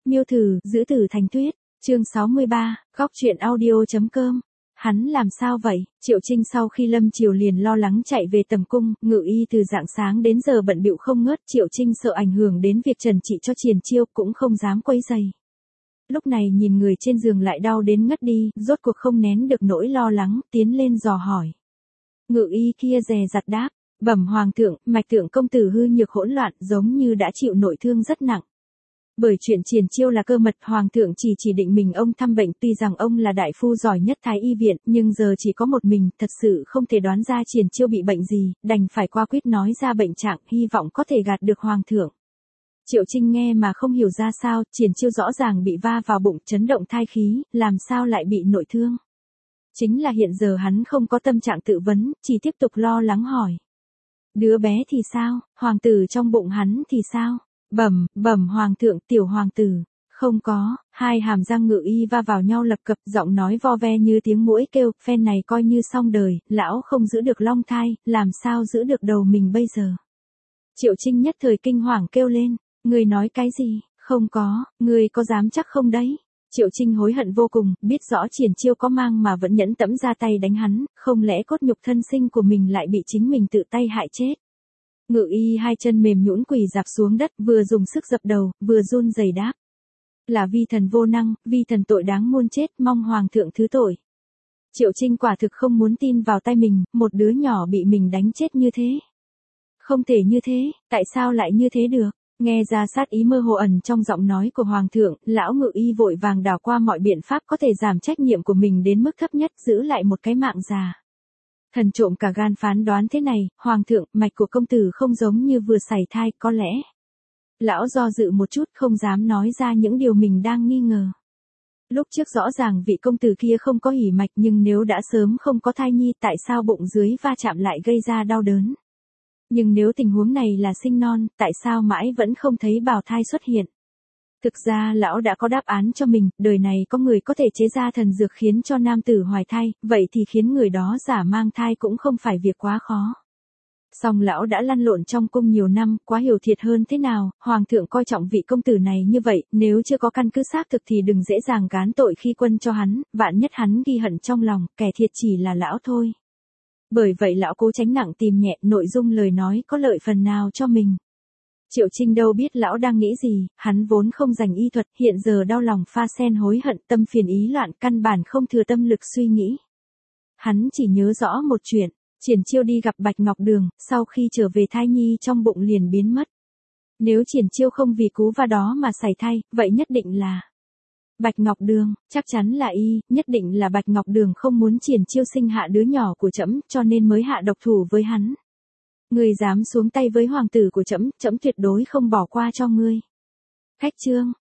Miêu thử, giữ tử thành tuyết, chương 63, góc truyện audio.com. Hắn làm sao vậy? Triệu Trinh sau khi lâm chiều liền lo lắng chạy về tầm cung, ngự y từ rạng sáng đến giờ bận bịu không ngớt. Triệu Trinh sợ ảnh hưởng đến việc trần trị cho Triền Chiêu, cũng không dám quấy rầy. Lúc này nhìn người trên giường lại đau đến ngất đi, rốt cuộc không nén được nỗi lo lắng, tiến lên dò hỏi. Ngự y kia dè dặt đáp, bẩm hoàng thượng, mạch tượng công tử hư nhược hỗn loạn, giống như đã chịu nội thương rất nặng. Bởi chuyện Triền Chiêu là cơ mật, hoàng thượng chỉ định mình ông thăm bệnh, tuy rằng ông là đại phu giỏi nhất Thái y viện, nhưng giờ chỉ có một mình, thật sự không thể đoán ra Triền Chiêu bị bệnh gì, đành phải qua quyết nói ra bệnh trạng, hy vọng có thể gạt được hoàng thượng. Triệu Trinh nghe mà không hiểu ra sao, Triền Chiêu rõ ràng bị va vào bụng, chấn động thai khí, làm sao lại bị nội thương. Chính là hiện giờ hắn không có tâm trạng tự vấn, chỉ tiếp tục lo lắng hỏi. Đứa bé thì sao, hoàng tử trong bụng hắn thì sao? Bẩm hoàng thượng, tiểu hoàng tử. Không có, hai hàm răng ngự y va vào nhau lập cập, giọng nói vo ve như tiếng muỗi kêu, phen này coi như xong đời, lão không giữ được long thai, làm sao giữ được đầu mình bây giờ. Triệu Trinh nhất thời kinh hoàng kêu lên, người nói cái gì, không có, người có dám chắc không đấy. Triệu Trinh hối hận vô cùng, biết rõ Triền Chiêu có mang mà vẫn nhẫn tẫm ra tay đánh hắn, không lẽ cốt nhục thân sinh của mình lại bị chính mình tự tay hại chết. Ngự y hai chân mềm nhũn quỳ dạp xuống đất, vừa dùng sức dập đầu, vừa run rẩy đáp. Là vi thần vô năng, vi thần tội đáng muôn chết, mong hoàng thượng thứ tội. Triệu Trinh quả thực không muốn tin vào tay mình, một đứa nhỏ bị mình đánh chết như thế. Không thể như thế, tại sao lại như thế được? Nghe ra sát ý mơ hồ ẩn trong giọng nói của hoàng thượng, lão ngự y vội vàng đảo qua mọi biện pháp có thể giảm trách nhiệm của mình đến mức thấp nhất, giữ lại một cái mạng già. Thần trộm cả gan phán đoán thế này, hoàng thượng, mạch của công tử không giống như vừa sảy thai, có lẽ. Lão do dự một chút, không dám nói ra những điều mình đang nghi ngờ. Lúc trước rõ ràng vị công tử kia không có hỉ mạch, nhưng nếu đã sớm không có thai nhi, tại sao bụng dưới va chạm lại gây ra đau đớn? Nhưng nếu tình huống này là sinh non, tại sao mãi vẫn không thấy bào thai xuất hiện? Thực ra lão đã có đáp án cho mình, đời này có người có thể chế ra thần dược khiến cho nam tử hoài thai, vậy thì khiến người đó giả mang thai cũng không phải việc quá khó. Song lão đã lăn lộn trong cung nhiều năm, quá hiểu thiệt hơn thế nào, hoàng thượng coi trọng vị công tử này như vậy, nếu chưa có căn cứ xác thực thì đừng dễ dàng gán tội khi quân cho hắn, vạn nhất hắn ghi hận trong lòng, kẻ thiệt chỉ là lão thôi. Bởi vậy lão cố tránh nặng tìm nhẹ, nội dung lời nói có lợi phần nào cho mình. Triệu Trinh đâu biết lão đang nghĩ gì, hắn vốn không dành y thuật, hiện giờ đau lòng pha xen hối hận, tâm phiền ý loạn, căn bản không thừa tâm lực suy nghĩ. Hắn chỉ nhớ rõ một chuyện, Triền Chiêu đi gặp Bạch Ngọc Đường, sau khi trở về thai nhi trong bụng liền biến mất. Nếu Triền Chiêu không vì cú va đó mà sảy thai, vậy nhất định là Bạch Ngọc Đường, chắc chắn là y, nhất định là Bạch Ngọc Đường không muốn Triền Chiêu sinh hạ đứa nhỏ của trẫm, cho nên mới hạ độc thủ với hắn. Ngươi dám xuống tay với hoàng tử của trẫm, trẫm tuyệt đối không bỏ qua cho ngươi. Khách trương,